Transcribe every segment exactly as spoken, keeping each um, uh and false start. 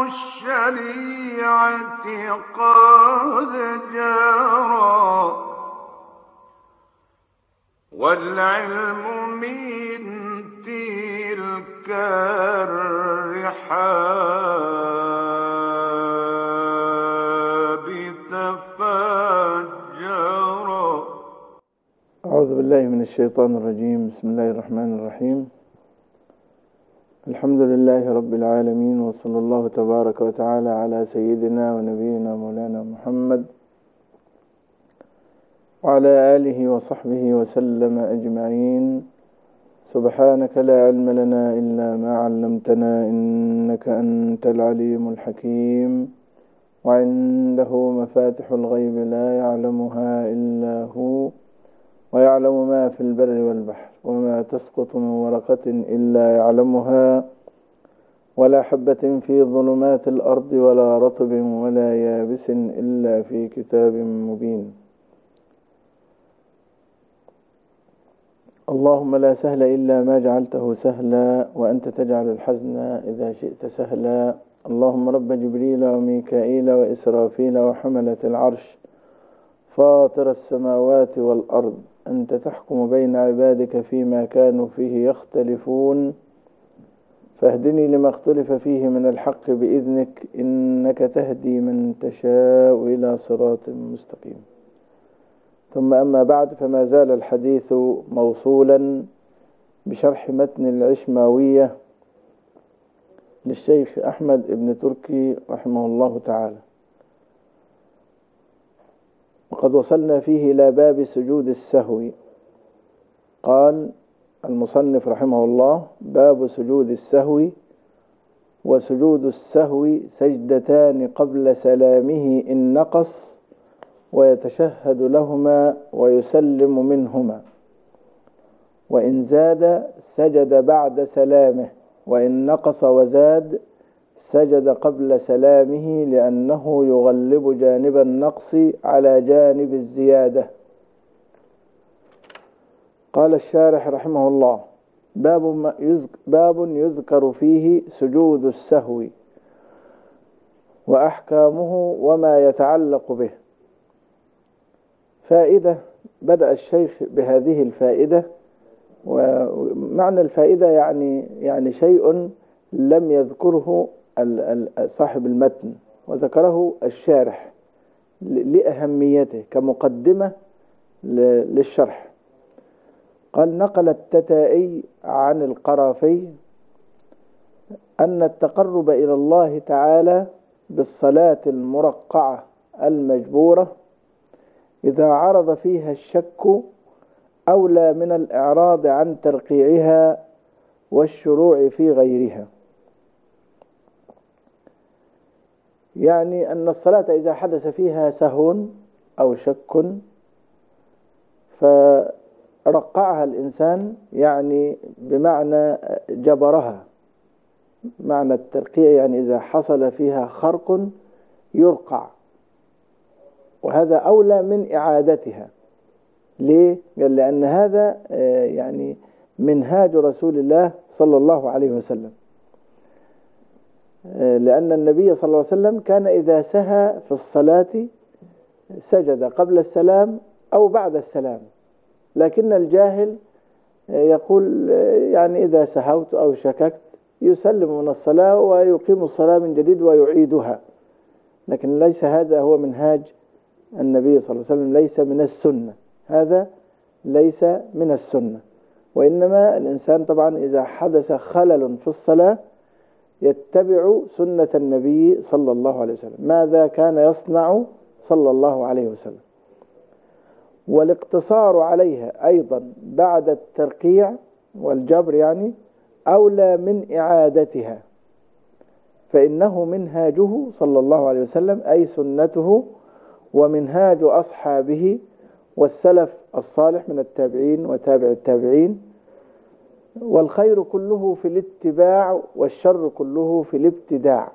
الشريعة قد جرى، والعلم من تلك الرحاب تفجرا. أعوذ بالله من الشيطان الرجيم. بسم الله الرحمن الرحيم. الحمد لله رب العالمين، وصلى الله تبارك وتعالى على سيدنا ونبينا مولانا محمد وعلى آله وصحبه وسلم أجمعين. سبحانك لا علم لنا إلا ما علمتنا، إنك أنت العليم الحكيم. وعنده مفاتح الغيب لا يعلمها إلا هو، ويعلم ما في البر والبحر، وما تسقط من ورقة إلا يعلمها، ولا حبة في ظلمات الأرض ولا رطب ولا يابس إلا في كتاب مبين. اللهم لا سهل إلا ما جعلته سهلا، وأنت تجعل الحزن إذا شئت سهلا. اللهم رب جبريل وميكائيل وإسرافيل وحملة العرش، فاطر السماوات والأرض، أنت تحكم بين عبادك فيما كانوا فيه يختلفون، فاهدني لما اختلف فيه من الحق بإذنك، إنك تهدي من تشاء إلى صراط مستقيم. ثم أما بعد، فما زال الحديث موصولا بشرح متن العشماوية للشيخ أحمد بن تركي رحمه الله تعالى، وقد وصلنا فيه إلى باب سجود السهو. قال المصنف رحمه الله: باب سجود السهو. وسجود السهو سجدتان قبل سلامه إن نقص، ويتشهد لهما ويسلم منهما، وإن زاد سجد بعد سلامه، وإن نقص وزاد سجد قبل سلامه، لأنه يغلب جانب النقص على جانب الزيادة. قال الشارح رحمه الله: باب, باب يذكر فيه سجود السهو وأحكامه وما يتعلق به. فائدة. بدأ الشيخ بهذه الفائدة، ومعنى الفائدة يعني يعني شيء لم يذكره صاحب المتن، وذكره الشارح لأهميته كمقدمة للشرح. قال: نقل التتائي عن القرافي أن التقرب إلى الله تعالى بالصلاة المرقعة المجبورة إذا عرض فيها الشك أولى من الإعراض عن ترقيعها والشروع في غيرها. يعني أن الصلاة إذا حدث فيها سهو أو شك فرقعها الإنسان، يعني بمعنى جبرها، معنى الترقيع يعني إذا حصل فيها خرق يرقع، وهذا أولى من إعادتها. ليه؟ قال: لأن هذا يعني منهاج رسول الله صلى الله عليه وسلم، لأن النبي صلى الله عليه وسلم كان إذا سهى في الصلاة سجد قبل السلام أو بعد السلام، لكن الجاهل يقول يعني إذا سهوت أو شككت يسلم من الصلاة ويقيم الصلاة من جديد ويعيدها، لكن ليس هذا هو منهاج النبي صلى الله عليه وسلم، ليس من السنة، هذا ليس من السنة. وإنما الإنسان طبعا إذا حدث خلل في الصلاة يتبع سنة النبي صلى الله عليه وسلم، ماذا كان يصنع صلى الله عليه وسلم. والاقتصار عليها أيضا بعد الترقيع والجبر يعني أولى من إعادتها، فإنه منهاجه صلى الله عليه وسلم، أي سنته ومنهاج أصحابه والسلف الصالح من التابعين وتابع التابعين. والخير كله في الاتباع، والشر كله في الابتداع.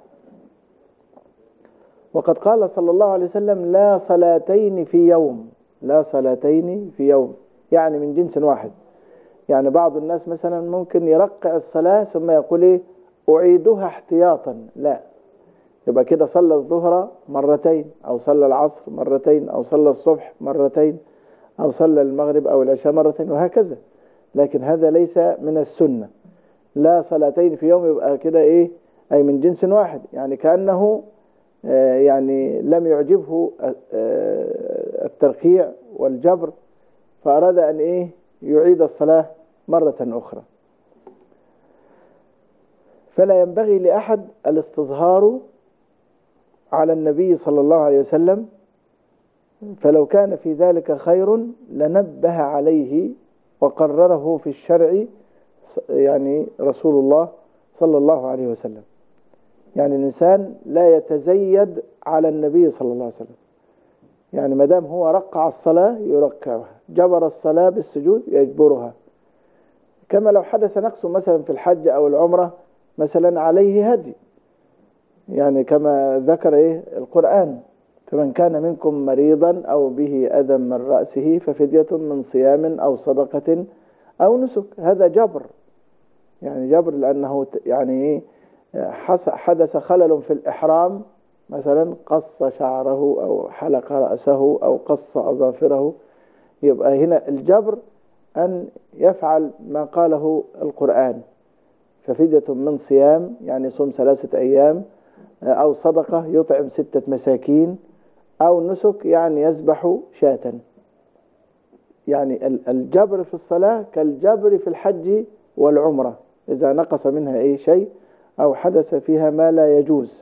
وقد قال صلى الله عليه وسلم: لا صلاتين في يوم، لا صلاتين في يوم، يعني من جنس واحد. يعني بعض الناس مثلا ممكن يرقع الصلاة ثم يقول إيه أعيدها احتياطا، لا، يبقى كده صلى الظهر مرتين، أو صلى العصر مرتين، أو صلى الصبح مرتين، أو صلى المغرب أو العشاء مرتين، وهكذا. لكن هذا ليس من السنة. لا صلاتين في يوم، يبقى كده إيه؟ أي من جنس واحد، يعني كأنه آه يعني لم يعجبه آه الترقيع والجبر، فأراد أن إيه؟ يعيد الصلاة مرة أخرى. فلا ينبغي لأحد الاستصغار على النبي صلى الله عليه وسلم، فلو كان في ذلك خير لنبه عليه وقرره في الشرع يعني رسول الله صلى الله عليه وسلم. يعني الإنسان لا يتزيد على النبي صلى الله عليه وسلم، يعني ما دام هو رقع الصلاة يرقعها، جبر الصلاة بالسجود يجبرها. كما لو حدث نقص مثلا في الحج أو العمرة مثلا عليه هدي، يعني كما ذكر إيه القرآن: فمن كان منكم مريضا أو به أذى من رأسه ففدية من صيام أو صدقة أو نسك. هذا جبر، يعني جبر لأنه يعني حدث خلل في الإحرام، مثلا قص شعره أو حلق رأسه أو قص أظافره، يبقى هنا الجبر أن يفعل ما قاله القرآن: ففدية من صيام يعني صوم ثلاثة أيام، أو صدقة يطعم ستة مساكين، أو نسك يعني يذبح شاة. يعني الجبر في الصلاة كالجبر في الحج والعمرة إذا نقص منها أي شيء أو حدث فيها ما لا يجوز.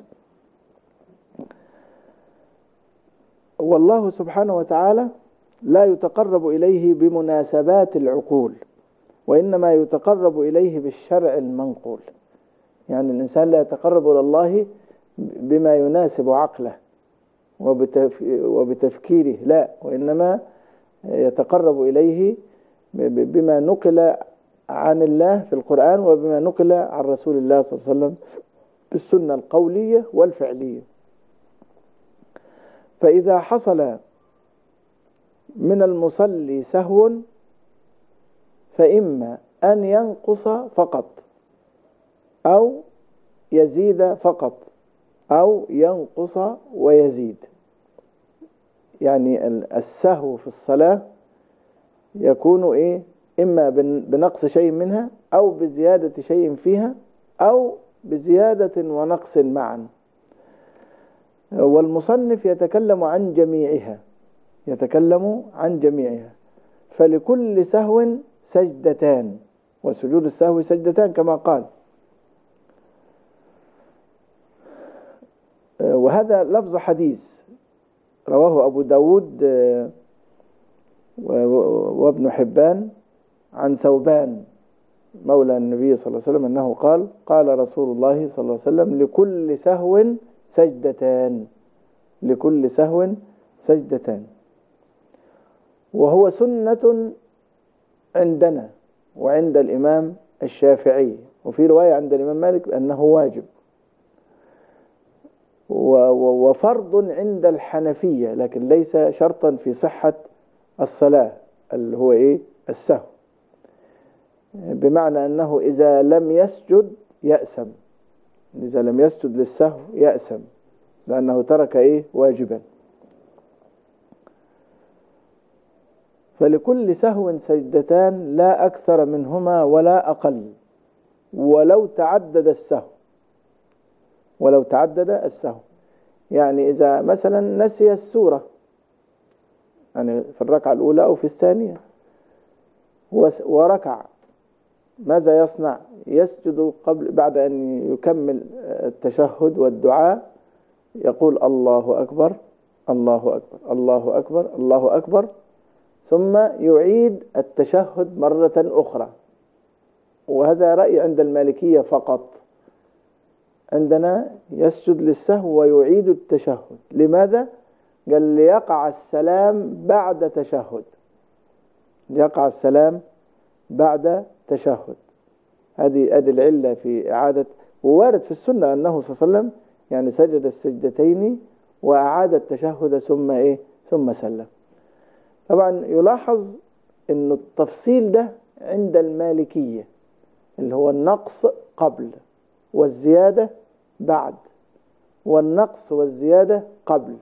والله سبحانه وتعالى لا يتقرب إليه بمناسبات العقول، وإنما يتقرب إليه بالشرع المنقول. يعني الإنسان لا يتقرب إلى الله بما يناسب عقله وبتفكيره، لا، وإنما يتقرب إليه بما نقل عن الله في القرآن وبما نقل عن رسول الله صلى الله عليه وسلم بالسنة القولية والفعلية. فإذا حصل من المصلي سهو فإما أن ينقص فقط، أو يزيد فقط، أو ينقص ويزيد. يعني السهو في الصلاة يكون إيه؟ إما بنقص شيء منها، أو بزيادة شيء فيها، أو بزيادة ونقص معا. والمصنف يتكلم عن جميعها، يتكلم عن جميعها. فلكل سهو سجدتان، وسجود السهو سجدتان كما قال. وهذا لفظ حديث رواه أبو داود وابن حبان عن ثوبان مولى النبي صلى الله عليه وسلم أنه قال: قال رسول الله صلى الله عليه وسلم: لكل سهو سجدتان، لكل سهو سجدتان. وهو سنة عندنا وعند الإمام الشافعي، وفي رواية عند الإمام مالك أنه واجب، وفرض عند الحنفية، لكن ليس شرطا في صحة الصلاة، اللي هو إيه؟ السهو. بمعنى أنه إذا لم يسجد يأثم، إذا لم يسجد للسهو يأثم لأنه ترك إيه؟ واجبا. فلكل سهو سجدتان لا أكثر منهما ولا أقل، ولو تعدد السهو، ولو تعدد السهو. يعني إذا مثلا نسي السورة، يعني في الركعة الأولى أو في الثانية وركع، ماذا يصنع؟ يسجد قبل بعد أن يكمل التشهد والدعاء، يقول: الله أكبر الله أكبر الله أكبر الله أكبر، ثم يعيد التشهد مرة أخرى. وهذا رأي عند المالكية فقط. عندنا يسجد للسهو ويعيد التشهد. لماذا؟ قال: ليقع السلام بعد تشهد، ليقع السلام بعد تشهد. هذه هذه العلة في إعادة. ووارد في السنة أنه صلى الله عليه وسلم يعني سجد السجدتين وأعاد التشهد ثم إيه؟ ثم سلم. طبعا يلاحظ أن التفصيل ده عند المالكية، اللي هو النقص قبل والزيادة بعد، والنقص والزيادة قبل.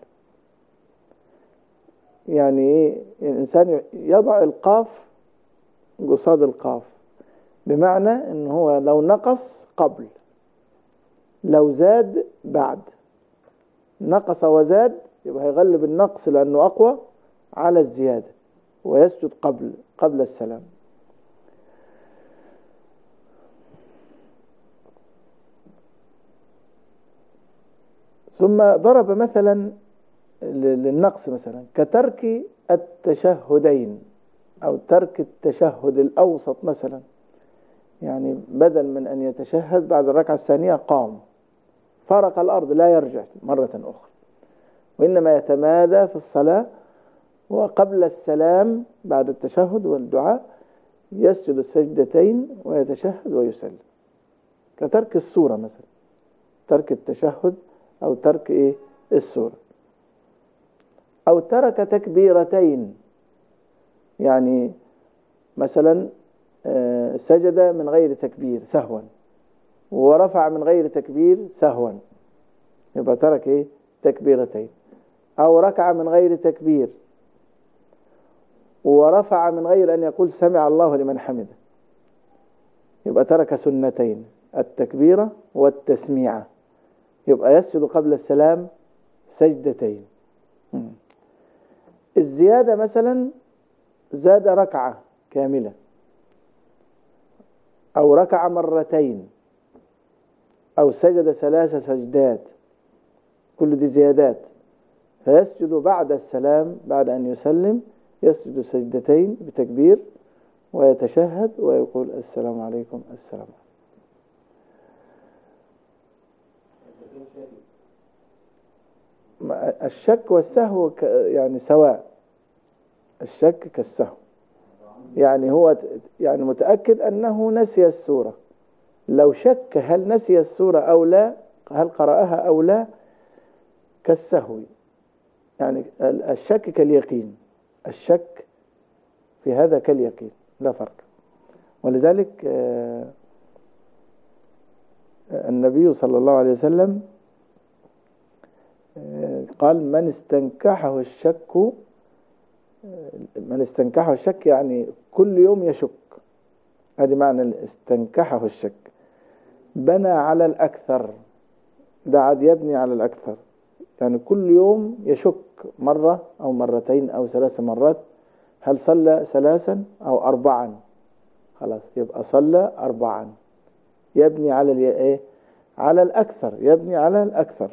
يعني إيه؟ الإنسان يضع القاف قصاد القاف، بمعنى إن هو لو نقص قبل، لو زاد بعد. نقص وزاد يبقى هيغلب النقص لأنه أقوى على الزيادة، ويسجد قبل قبل السلام. ثم ضرب مثلا للنقص مثلا كترك التشهدين أو ترك التشهد الأوسط مثلا. يعني بدل من أن يتشهد بعد الركعة الثانية قام فارق الأرض، لا يرجع مرة أخرى، وإنما يتمادى في الصلاة، وقبل السلام بعد التشهد والدعاء يسجد السجدتين ويتشهد ويسلم. كترك السورة مثلا، ترك التشهد أو ترك إيه السورة. أو ترك تكبيرتين، يعني مثلا سجد من غير تكبير سهوا ورفع من غير تكبير سهوا، يبقى ترك إيه تكبيرتين. أو ركع من غير تكبير ورفع من غير أن يقول سمع الله لمن حمده، يبقى ترك سنتين، التكبيرة والتسميعة، يبقى يسجد قبل السلام سجدتين. الزيادة مثلا زاد ركعة كاملة أو ركع مرتين أو سجد ثلاث سجدات، كل دي زيادات، فيسجد بعد السلام بعد أن يسلم يسجد سجدتين بتكبير ويتشهد ويقول السلام عليكم السلام عليكم. الشك والسهو يعني سواء، الشك كالسهو، يعني هو يعني متأكد أنه نسي السورة، لو شك هل نسي السورة أو لا، هل قرأها أو لا، كالسهو. يعني الشك كاليقين، الشك في هذا كاليقين لا فرق. ولذلك النبي صلى الله عليه وسلم قال من استنكحه الشك، من استنكحه الشك يعني كل يوم يشك، هذه معنى استنكحه الشك، بنى على الأكثر، ده عاد يبني على الأكثر، يعني كل يوم يشك مرة أو مرتين أو ثلاث مرات، هل صلى ثلاثا أو أربعا، خلاص يبقى صلى أربعا، يبني على الايه على الأكثر، يبني على الأكثر.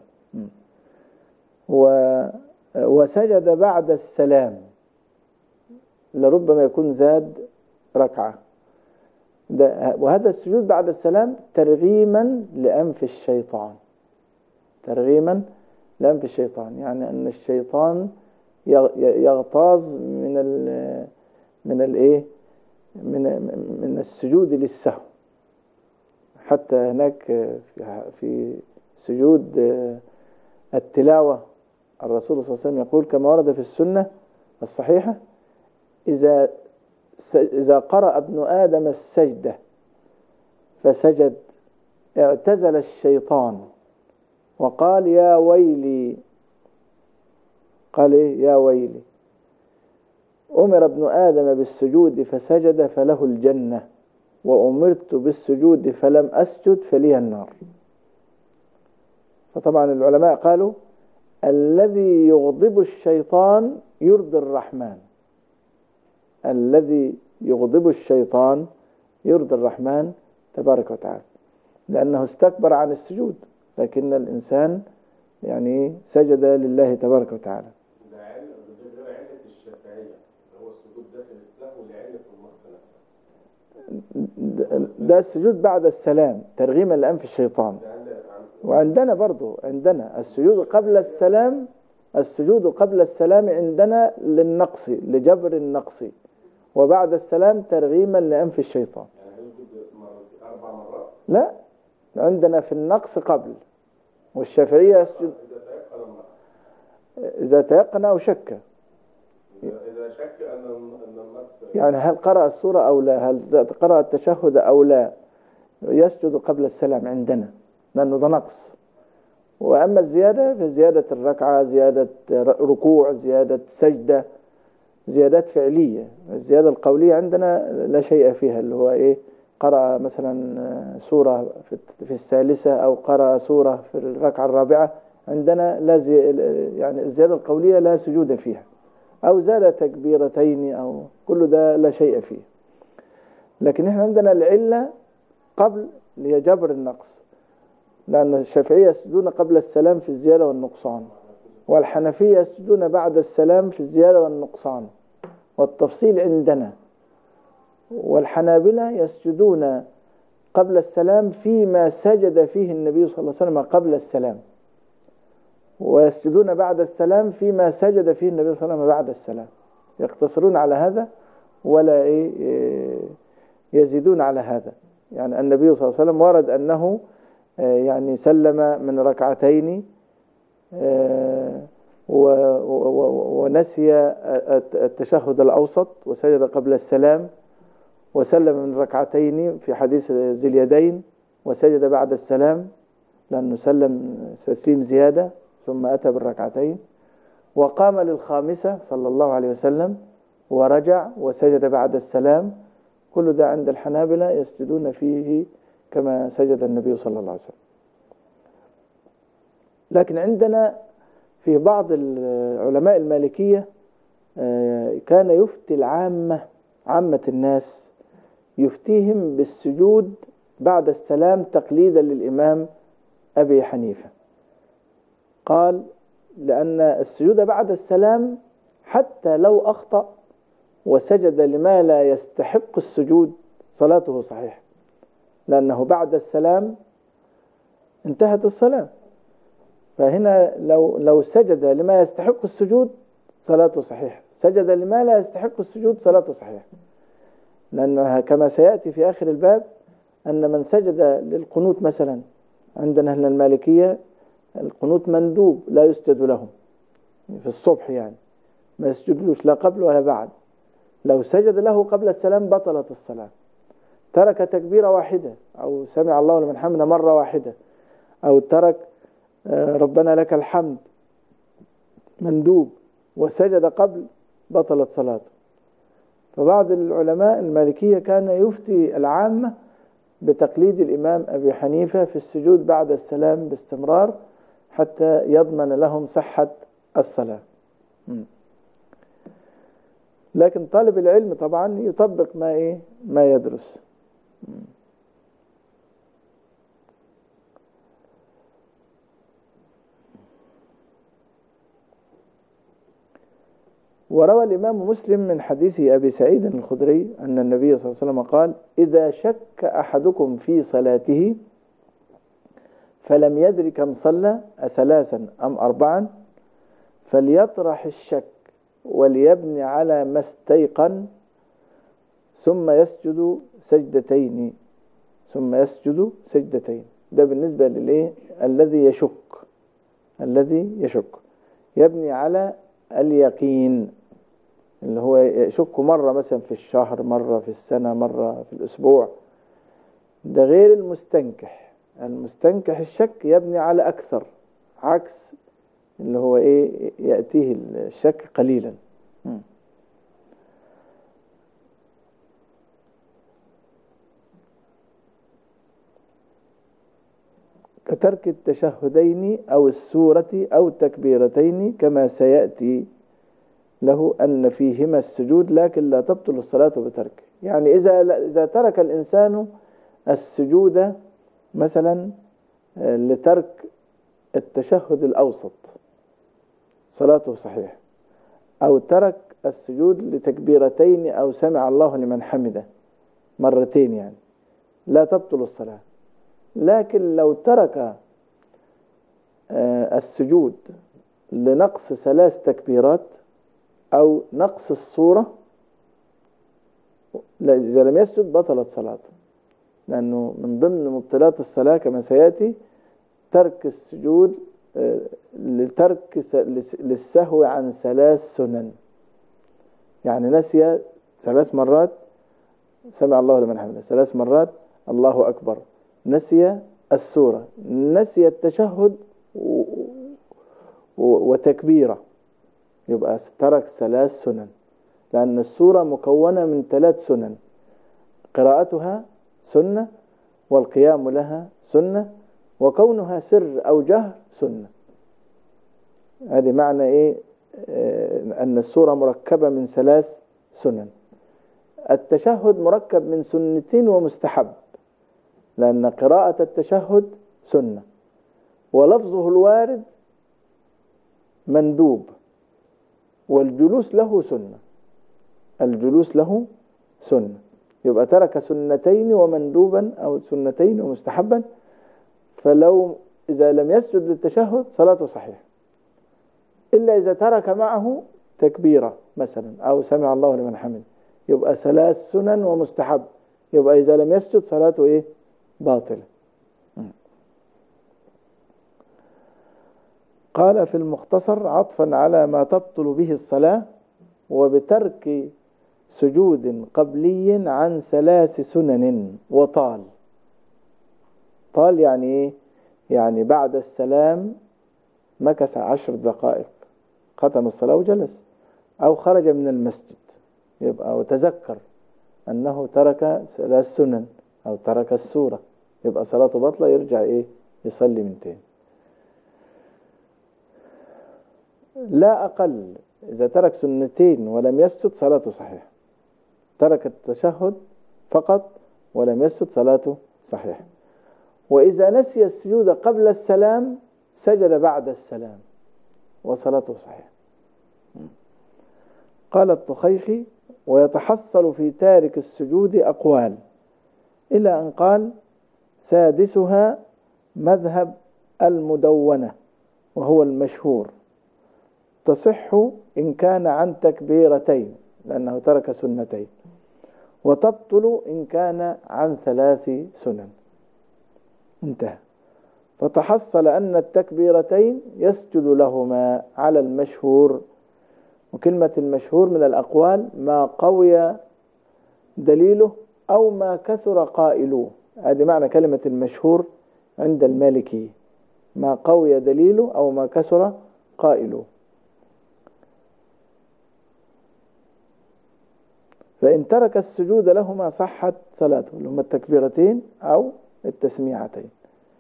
و وسجد بعد السلام، لربما يكون زاد ركعة، وهذا السجود بعد السلام ترغيما لأنف الشيطان، ترغيما لأنف الشيطان، يعني أن الشيطان يغتاظ من ال من الايه من من السجود للسهو. حتى هناك في سجود التلاوة الرسول صلى الله عليه وسلم يقول كما ورد في السنة الصحيحة: إذا إذا قرأ ابن آدم السجدة فسجد اعتزل الشيطان وقال يا ويلي، قال إيه يا ويلي، أمر ابن آدم بالسجود فسجد فله الجنة، وأمرت بالسجود فلم أسجد فلي النار. فطبعا العلماء قالوا الذي يغضب الشيطان يرضي الرحمن، الذي يغضب الشيطان يرضي الرحمن تبارك وتعالى، لأنه استكبر عن السجود، لكن الإنسان يعني سجد لله تبارك وتعالى. ده علة غير علة الشافعية، هو السجود داخل السهو لعلة النقص نفسها. ده السجود بعد السلام ترغيما لأنف الشيطان. وعندنا برضو عندنا السجود قبل السلام، السجود قبل السلام عندنا للنقص، لجبر النقص، وبعد السلام ترغيما لأنف الشيطان. يعني يسجد أربع مرات؟ لا، عندنا في النقص قبل، والشافعية يسجد إذا تيقن أو شك. إذا شك أن النقص يعني هل قرأ السورة أو لا، هل قرأ التشهد أو لا، يسجد قبل السلام عندنا، لأنه ده نقص. وأما الزيادة فزيادة الركعة، زيادة ركوع، زيادة سجدة، زيادات فعلية. الزيادة القولية عندنا لا شيء فيها، اللي هو إيه، قرأ مثلا سورة في الثالثة أو قرأ سورة في الركعة الرابعة، عندنا لا زي يعني الزيادة القولية لا سجود فيها، أو زاد تكبيرتين، أو كل ده لا شيء فيه. لكن احنا عندنا العلة قبل لجبر النقص، لأن الشافعية يسجدون قبل السلام في الزيادة والنقصان، والحنفية يسجدون بعد السلام في الزيادة والنقصان، والتفصيل عندنا. والحنابلة يسجدون قبل السلام فيما سجد فيه النبي صلى الله عليه وسلم قبل السلام، ويسجدون بعد السلام فيما سجد فيه النبي صلى الله عليه وسلم بعد السلام. يقتصرون على هذا ولا إيه يزيدون على هذا. يعني النبي صلى الله عليه وسلم ورد أنه يعني سلم من ركعتين ونسي التشهد الأوسط وسجد قبل السلام، وسلم من ركعتين في حديث ذي اليدين وسجد بعد السلام لأنه سلم تسليم زيادة ثم أتى بالركعتين، وقام للخامسة صلى الله عليه وسلم ورجع وسجد بعد السلام. كل ده عند الحنابلة يسجدون فيه كما سجد النبي صلى الله عليه وسلم. لكن عندنا في بعض العلماء المالكية كان يفتي العامة، عامة الناس يفتيهم بالسجود بعد السلام تقليدا للإمام أبي حنيفة. قال لأن السجود بعد السلام حتى لو أخطأ وسجد لما لا يستحق السجود صلاته صحيحة، لأنه بعد السلام انتهت الصلاة. فهنا لو لو سجد لما يستحق السجود صلاته صحيحة، سجد لما لا يستحق السجود صلاته صحيحة، لأنها كما سيأتي في آخر الباب أن من سجد للقنوت مثلا، عندنا أهل المالكية القنوت مندوب لا يسجد لهم في الصبح، يعني ما يسجدلوش لا قبل ولا بعد. لو سجد له قبل السلام بطلت الصلاة. ترك تكبيرة واحدة أو سمع الله لمن حمده مرة واحدة، أو ترك ربنا لك الحمد مندوب وسجد قبل، بطلت صلاته. فبعض العلماء المالكية كان يفتي العامة بتقليد الإمام أبي حنيفة في السجود بعد السلام باستمرار حتى يضمن لهم صحة الصلاة. لكن طالب العلم طبعا يطبق ما إيه ما يدرس. وروى الإمام مسلم من حديث أبي سعيد الخدري أن النبي صلى الله عليه وسلم قال: إذا شك أحدكم في صلاته فلم يدر كم صلى أثلاثا أم أربعا فليطرح الشك وليبني على ما استيقن ثم يسجد سجدتين ثم يسجد سجدتين. ده بالنسبة للإيه الذي يشك، الذي يشك يبني على اليقين، اللي هو يشك مرة مثلا في الشهر، مرة في السنة، مرة في الأسبوع. ده غير المستنكح. المستنكح الشك يبني على أكثر، عكس اللي هو إيه يأتيه الشك قليلا. كترك التشهدين أو السورة أو التكبيرتين كما سيأتي له أن فيهما السجود لكن لا تبطل الصلاة بتركه. يعني إذا إذا ترك الإنسان السجود مثلا لترك التشهد الأوسط صلاته صحيح، أو ترك السجود لتكبيرتين أو سمع الله لمن حمده مرتين، يعني لا تبطل الصلاة. لكن لو ترك السجود لنقص ثلاث تكبيرات أو نقص الصورة، إذا لم يسجد بطلت صلاته، لأنه من ضمن مبطلات الصلاة كما سيأتي ترك السجود لترك للسهو عن ثلاث سنن. يعني نسي ثلاث مرات سمع الله لمن حمده، ثلاث مرات الله أكبر، نسي السورة، نسي التشهد وتكبيرة، يبقى ترك ثلاث سنن، لأن السورة مكونة من ثلاث سنن: قراءتها سنة، والقيام لها سنة، وكونها سر أو جهر سنة. هذه معنى إيه؟ أن السورة مركبة من ثلاث سنن. التشهد مركب من سنتين ومستحب، لأن قراءة التشهد سنة، ولفظه الوارد مندوب، والجلوس له سنة. الجلوس له سنة، يبقى ترك سنتين ومندوبا أو سنتين ومستحبا. فلو إذا لم يسجد للتشهد صلاته صحيحة، إلا إذا ترك معه تكبيرة مثلا أو سمع الله لمن حمد، يبقى ثلاث سنن ومستحب، يبقى إذا لم يسجد صلاته إيه؟ باطلة. قال في المختصر عطفا على ما تبطل به الصلاة: وبترك سجود قبلي عن ثلاث سنن وطال. طال يعني إيه؟ يعني بعد السلام مكث عشر دقائق، ختم الصلاة وجلس، أو خرج من المسجد، يبقى وتذكر أنه ترك ثلاث سنن أو ترك السورة، يبقى صلاته بطلة، يرجع إيه؟ يصلي من تاني. لا أقل، إذا ترك سنتين ولم يسجد صلاته صحيحة، ترك التشهد فقط ولم يسجد صلاته صحيحة. وإذا نسي السجود قبل السلام سجد بعد السلام وصلاته صحيحة. قال الطخيخي: ويتحصل في تارك السجود أقوال، إلى أن قال: سادسها مذهب المدونة وهو المشهور، تصح إن كان عن تكبيرتين لأنه ترك سنتين، وتبطل إن كان عن ثلاث سنن. انتهى. فتحصل أن التكبيرتين يسجد لهما على المشهور. وكلمة المشهور من الأقوال ما قوي دليله أو ما كثر قائلوه، هذه معنى كلمة المشهور عند المالكي: ما قوي دليله أو ما كثر قائلوه. فإن ترك السجود لهما صحت صلاته، لهما التكبيرتين أو التسميعتين،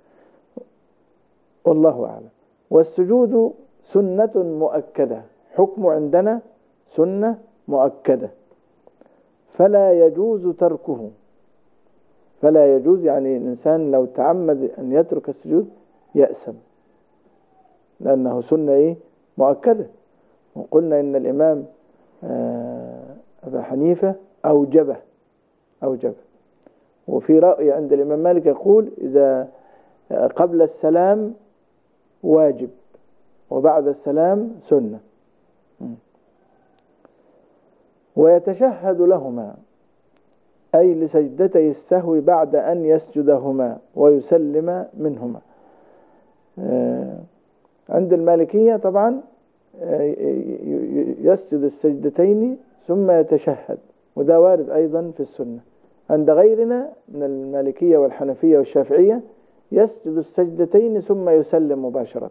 والله أعلم. والسجود سنة مؤكدة، حكم عندنا سنة مؤكدة، فلا يجوز تركه. فلا يجوز يعني الإنسان لو تعمد أن يترك السجود يأسم، لأنه سنة إيه؟ مؤكدة. وقلنا إن الإمام أبا حنيفة أوجبه أوجبه وفي رأي عند الإمام مالك يقول: إذا قبل السلام واجب وبعد السلام سنة. ويتشهد لهما، أي لسجدتي السهو بعد أن يسجدهما ويسلم منهما. عند المالكية طبعا يسجد السجدتين ثم يتشهد، وده وارد أيضا في السنة. عند غيرنا من المالكية والحنفية والشافعية يسجد السجدتين ثم يسلم مباشرة.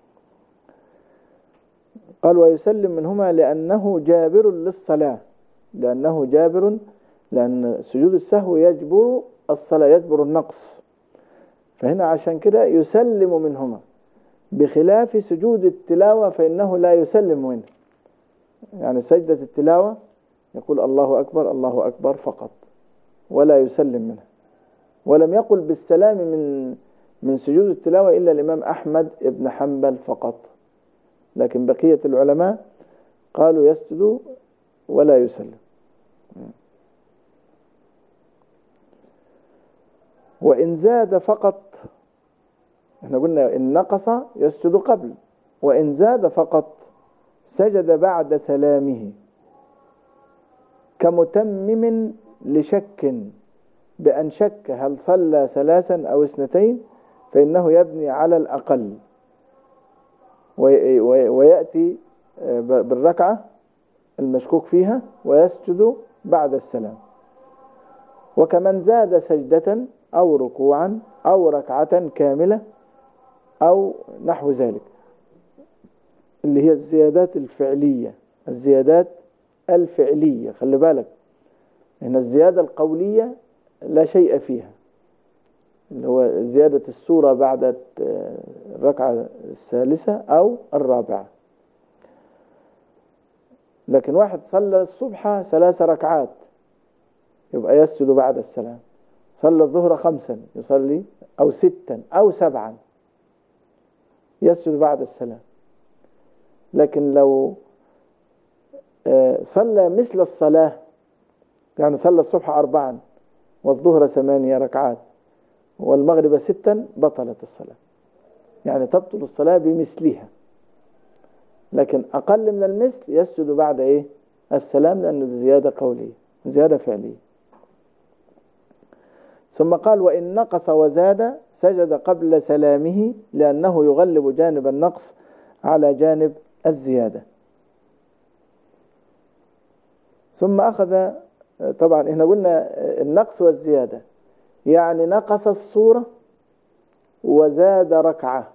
قال: ويسلم منهما لأنه جابر للصلاة، لأنه جابر، لأن سجود السهو يجبر الصلاة، يجبر النقص، فهنا عشان كده يسلم منهما، بخلاف سجود التلاوة فإنه لا يسلم منه. يعني سجدة التلاوة يقول الله أكبر الله أكبر فقط ولا يسلم منها. ولم يقل بالسلام من من سجود التلاوة إلا الإمام أحمد بن حنبل فقط، لكن بقية العلماء قالوا يسجد ولا يسلم. وإن زاد فقط، احنا قلنا إن نقص يسجد قبل، وإن زاد فقط سجد بعد سلامه، كمتمم لشك بأن شك هل صلى ثلاثا أو اثنتين، فإنه يبني على الأقل ويأتي بالركعة المشكوك فيها ويسجد بعد السلام. وكمن زاد سجدة أو ركوعا أو ركعة كاملة أو نحو ذلك، اللي هي الزيادات الفعلية. الزيادات الفعلية خلي بالك، هنا الزيادة القولية لا شيء فيها، اللي هو زيادة السورة بعد الركعة الثالثة أو الرابعة. لكن واحد صلى الصبح ثلاث ركعات يبقى يسجد بعد السلام، صلى الظهر خمسا يصلي أو ستا أو سبعا يسجد بعد السلام. لكن لو صلى مثل الصلاة، يعني صلى الصبح أربعا والظهر ثمانية ركعات والمغرب ستا، بطلت الصلاة، يعني تبطل الصلاة بمثلها. لكن أقل من المثل يسجد بعد إيه السلام، لأنه زيادة قولية زيادة فعلية. ثم قال وإن نقص وزاد سجد قبل سلامه، لأنه يغلب جانب النقص على جانب الزيادة. ثم أخذ، طبعا احنا قلنا النقص والزيادة، يعني نقص الصورة وزاد ركعة،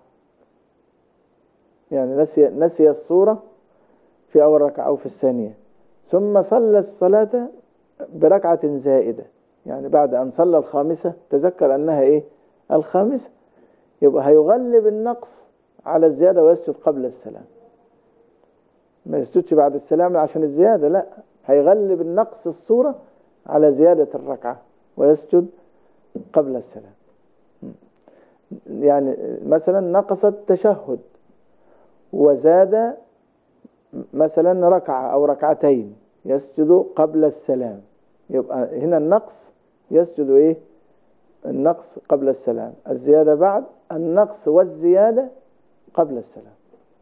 يعني نسي, نسي الصورة في أول ركعة أو في الثانية، ثم صلى الصلاة بركعة زائدة، يعني بعد أن صلى الخامسة تذكر أنها إيه الخامسة، يبقى هيغلب النقص على الزيادة ويسجد قبل السلام. ما يسجدش بعد السلام عشان الزيادة، لا، هيغلب النقص الصورة على زيادة الركعة ويسجد قبل السلام. يعني مثلا نقص التشهد وزاد مثلا ركعة أو ركعتين يسجد قبل السلام، يبقى هنا النقص يسجد إيه النقص قبل السلام، الزيادة بعد، النقص والزيادة قبل السلام.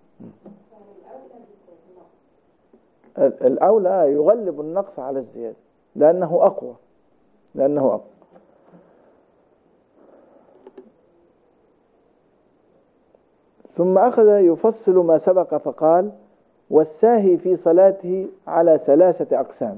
الأولى يغلب النقص على الزيادة لأنه أقوى لأنه أقوى ثم أخذ يفصل ما سبق فقال والساهي في صلاته على ثلاثة أقسام.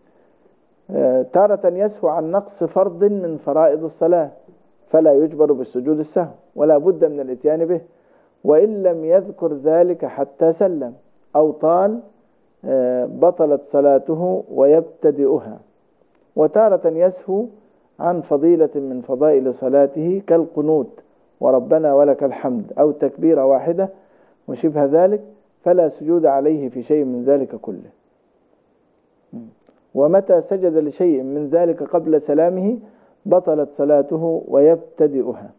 تارة يسهو عن نقص فرض من فرائض الصلاة فلا يجبر بالسجود السهو ولا بد من الاتيان به، وإن لم يذكر ذلك حتى سلم أو طال بطلت صلاته ويبتدئها. وتارة يسهو عن فضيلة من فضائل صلاته كالقنوت وربنا ولك الحمد أو تكبيرة واحدة وشبه ذلك، فلا سجود عليه في شيء من ذلك كله. ومتى سجد لشيء من ذلك قبل سلامه بطلت صلاته ويبتدئها.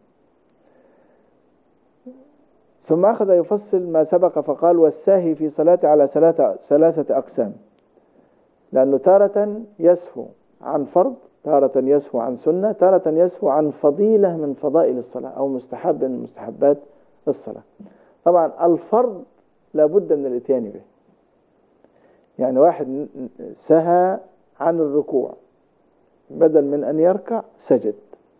ثم أخذ يفصل ما سبق فقال والساهي في صلاته على ثلاثة أقسام، لأنه تارة يسهو عن فرض، تارة يسهو عن سنة، تارة يسهو عن فضيلة من فضائل الصلاة أو مستحب من مستحبات الصلاة. طبعا الفرض لابد من الاتيان به، يعني واحد سهى عن الركوع بدل من أن يركع سجد.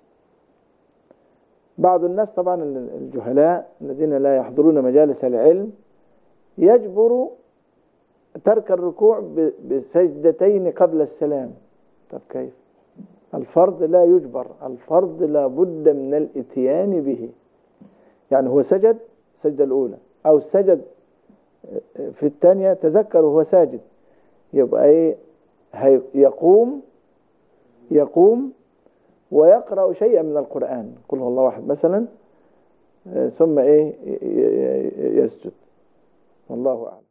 بعض الناس طبعا الجهلاء الذين لا يحضرون مجالس العلم يجبر ترك الركوع بسجدتين قبل السلام. طب كيف؟ الفرض لا يجبر، الفرض لا بد من الاتيان به. يعني هو سجد سجدة الأولى أو سجد في الثانية تذكر وهو ساجد، يبقى ايه يقوم يقوم ويقرأ شيئا من القرآن، قل هو الله واحد مثلا، ثم ايه يسجد. والله أعلم.